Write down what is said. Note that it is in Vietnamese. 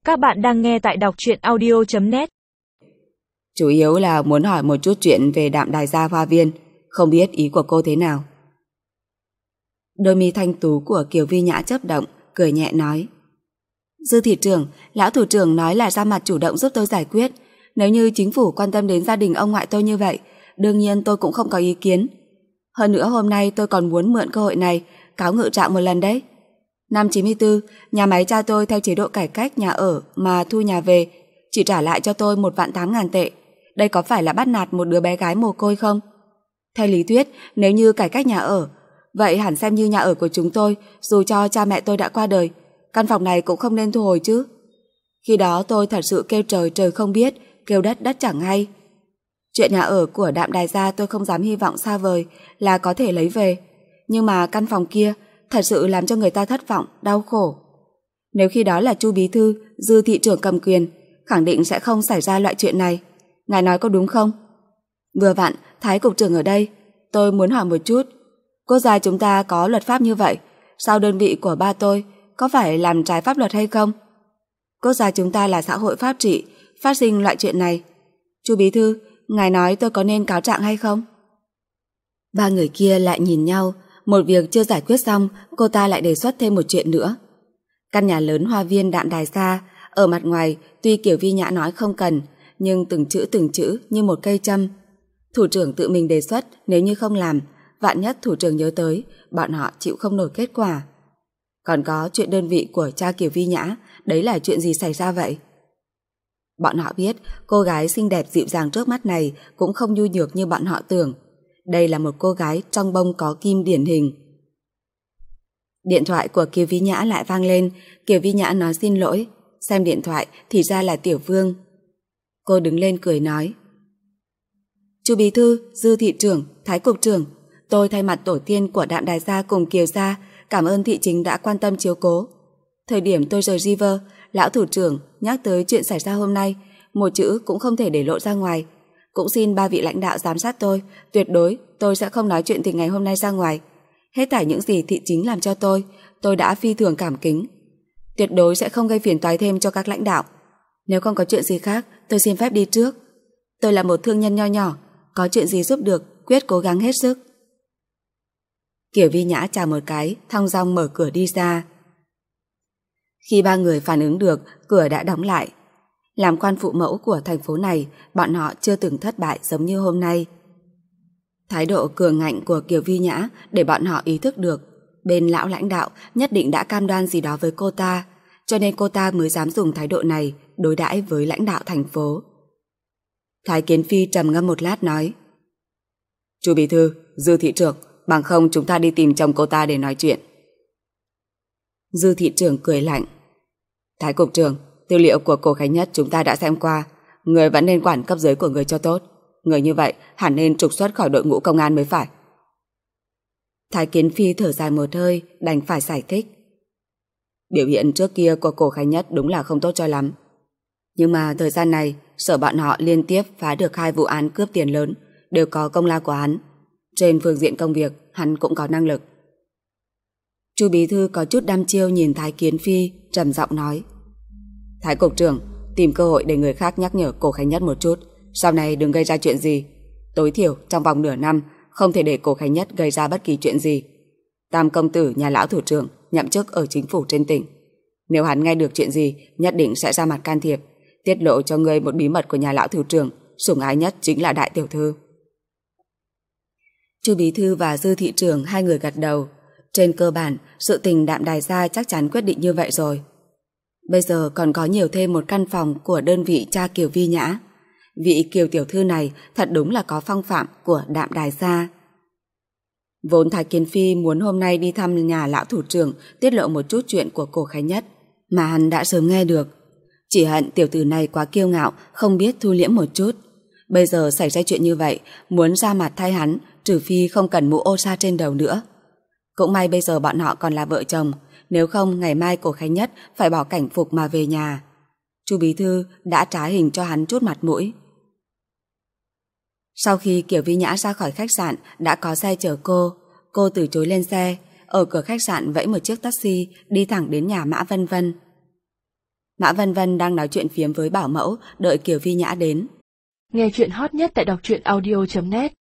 Các bạn đang nghe tại đọc truyện audio.net. Chủ yếu là muốn hỏi một chút chuyện về Đạm Đài Gia Hoa Viên, không biết ý của cô thế nào. Đôi mi thanh tú của Kiều Vi Nhã chớp động, cười nhẹ nói: Dư thị trưởng, lão thủ trưởng nói là ra mặt chủ động giúp tôi giải quyết. Nếu như chính phủ quan tâm đến gia đình ông ngoại tôi như vậy, đương nhiên tôi cũng không có ý kiến. Hơn nữa hôm nay tôi còn muốn mượn cơ hội này cáo ngự trạng một lần đấy. Năm 94, nhà máy cha tôi theo chế độ cải cách nhà ở mà thu nhà về chỉ trả lại cho tôi 1.800.000 tệ. Đây có phải là bắt nạt một đứa bé gái mồ côi không? Theo lý thuyết, nếu như cải cách nhà ở, vậy hẳn xem như nhà ở của chúng tôi, dù cho cha mẹ tôi đã qua đời. Căn phòng này cũng không nên thu hồi chứ. Khi đó tôi thật sự kêu trời trời không biết, kêu đất đất chẳng hay. Chuyện nhà ở của Đạm Đài Gia tôi không dám hy vọng xa vời là có thể lấy về. Nhưng mà căn phòng kia thật sự làm cho người ta thất vọng, đau khổ. Nếu khi đó là Chu bí thư, Dư thị trưởng cầm quyền, khẳng định sẽ không xảy ra loại chuyện này. Ngài nói có đúng không? Vừa vặn, Thái cục trưởng ở đây, tôi muốn hỏi một chút. Quốc gia chúng ta có luật pháp như vậy, sao đơn vị của ba tôi có phải làm trái pháp luật hay không? Quốc gia chúng ta là xã hội pháp trị, phát sinh loại chuyện này. Chu bí thư, ngài nói tôi có nên cáo trạng hay không? Ba người kia lại nhìn nhau. Một việc chưa giải quyết xong, cô ta lại đề xuất thêm một chuyện nữa. Căn nhà lớn Hoa Viên Đạm Đài Gia, ở mặt ngoài tuy Kiều Vi Nhã nói không cần, nhưng từng chữ như một cây châm. Thủ trưởng tự mình đề xuất, nếu như không làm, vạn nhất thủ trưởng nhớ tới, bọn họ chịu không nổi kết quả. Còn có chuyện đơn vị của cha Kiều Vi Nhã, đấy là chuyện gì xảy ra vậy? Bọn họ biết cô gái xinh đẹp dịu dàng trước mắt này cũng không nhu nhược như bọn họ tưởng. Đây là một cô gái trong bông có kim điển hình. Điện thoại của Kiều Vi Nhã lại vang lên. Kiều Vi Nhã nói xin lỗi. Xem điện thoại thì ra là Tiểu Vương. Cô đứng lên cười nói: Chu bí thư, Dư thị trưởng, Thái cục trưởng, tôi thay mặt tổ tiên của Đạm Đài Gia cùng Kiều gia cảm ơn thị chính đã quan tâm chiếu cố. Thời điểm tôi rời River, lão thủ trưởng nhắc tới chuyện xảy ra hôm nay, một chữ cũng không thể để lộ ra ngoài. Cũng xin ba vị lãnh đạo giám sát tôi, tuyệt đối tôi sẽ không nói chuyện tình ngày hôm nay ra ngoài. Hết thảy những gì thị chính làm cho tôi đã phi thường cảm kính. Tuyệt đối sẽ không gây phiền toái thêm cho các lãnh đạo. Nếu không có chuyện gì khác, tôi xin phép đi trước. Tôi là một thương nhân nho nhỏ, có chuyện gì giúp được, quyết cố gắng hết sức. Kiều Vi Nhã chào một cái, thong dong mở cửa đi ra. Khi ba người phản ứng được, cửa đã đóng lại. Làm quan phụ mẫu của thành phố này, bọn họ chưa từng thất bại giống như hôm nay. Thái độ cường ngạnh của Kiều Vi Nhã để bọn họ ý thức được bên lão lãnh đạo nhất định đã cam đoan gì đó với cô ta, cho nên cô ta mới dám dùng thái độ này đối đãi với lãnh đạo thành phố. Thái Kiến Phi trầm ngâm một lát nói: Chu bí thư, Dư thị trưởng, bằng không chúng ta đi tìm chồng cô ta để nói chuyện. Dư thị trưởng cười lạnh: Thái cục trưởng, tư liệu của cô Khánh Nhất chúng ta đã xem qua, người vẫn nên quản cấp dưới của người cho tốt. Người như vậy hẳn nên trục xuất khỏi đội ngũ công an mới phải. Thái Kiến Phi thở dài một hơi, đành phải giải thích: Biểu hiện trước kia của cô Khánh Nhất đúng là không tốt cho lắm. Nhưng mà thời gian này, sở bọn họ liên tiếp phá được 2 vụ án cướp tiền lớn, đều có công lao của hắn. Trên phương diện công việc, hắn cũng có năng lực. Chu bí thư có chút đăm chiêu nhìn Thái Kiến Phi, trầm giọng nói: Thái cục trưởng, tìm cơ hội để người khác nhắc nhở cô Khánh Nhất một chút, sau này đừng gây ra chuyện gì. Tối thiểu trong vòng nửa năm không thể để cô Khánh Nhất gây ra bất kỳ chuyện gì. Tam công tử nhà lão thủ trưởng nhậm chức ở chính phủ trên tỉnh. Nếu hắn nghe được chuyện gì, nhất định sẽ ra mặt can thiệp, tiết lộ cho ngươi một bí mật của nhà lão thủ trưởng, sủng ái nhất chính là đại tiểu thư. Chu bí thư và Dư thị trưởng hai người gật đầu. Trên cơ bản, sự tình Đạm Đài Gia chắc chắn quyết định như vậy rồi. Bây giờ còn có nhiều thêm một căn phòng của đơn vị cha Kiều Vi Nhã. Vị Kiều tiểu thư này thật đúng là có phong phạm của Đạm Đài Gia. Vốn Thái Kiến Phi muốn hôm nay đi thăm nhà lão thủ trưởng tiết lộ một chút chuyện của cô Khánh Nhất, mà hắn đã sớm nghe được. Chỉ hận tiểu tử này quá kiêu ngạo, không biết thu liễm một chút. Bây giờ xảy ra chuyện như vậy, muốn ra mặt thay hắn, trừ phi không cần mũ ô sa trên đầu nữa. Cũng may bây giờ bọn họ còn là vợ chồng, nếu không ngày mai cô Khánh Nhất phải bỏ cảnh phục mà về nhà. Chu bí thư đã trá hình cho hắn chút mặt mũi. Sau khi Kiều Vi Nhã ra khỏi khách sạn, đã có xe chở cô từ chối lên xe, ở cửa khách sạn vẫy một chiếc taxi đi thẳng đến nhà Mã Vân Vân. Mã Vân Vân đang nói chuyện phiếm với bảo mẫu, đợi Kiều Vi Nhã đến. Nghe chuyện hot nhất tại đọc truyện audio.net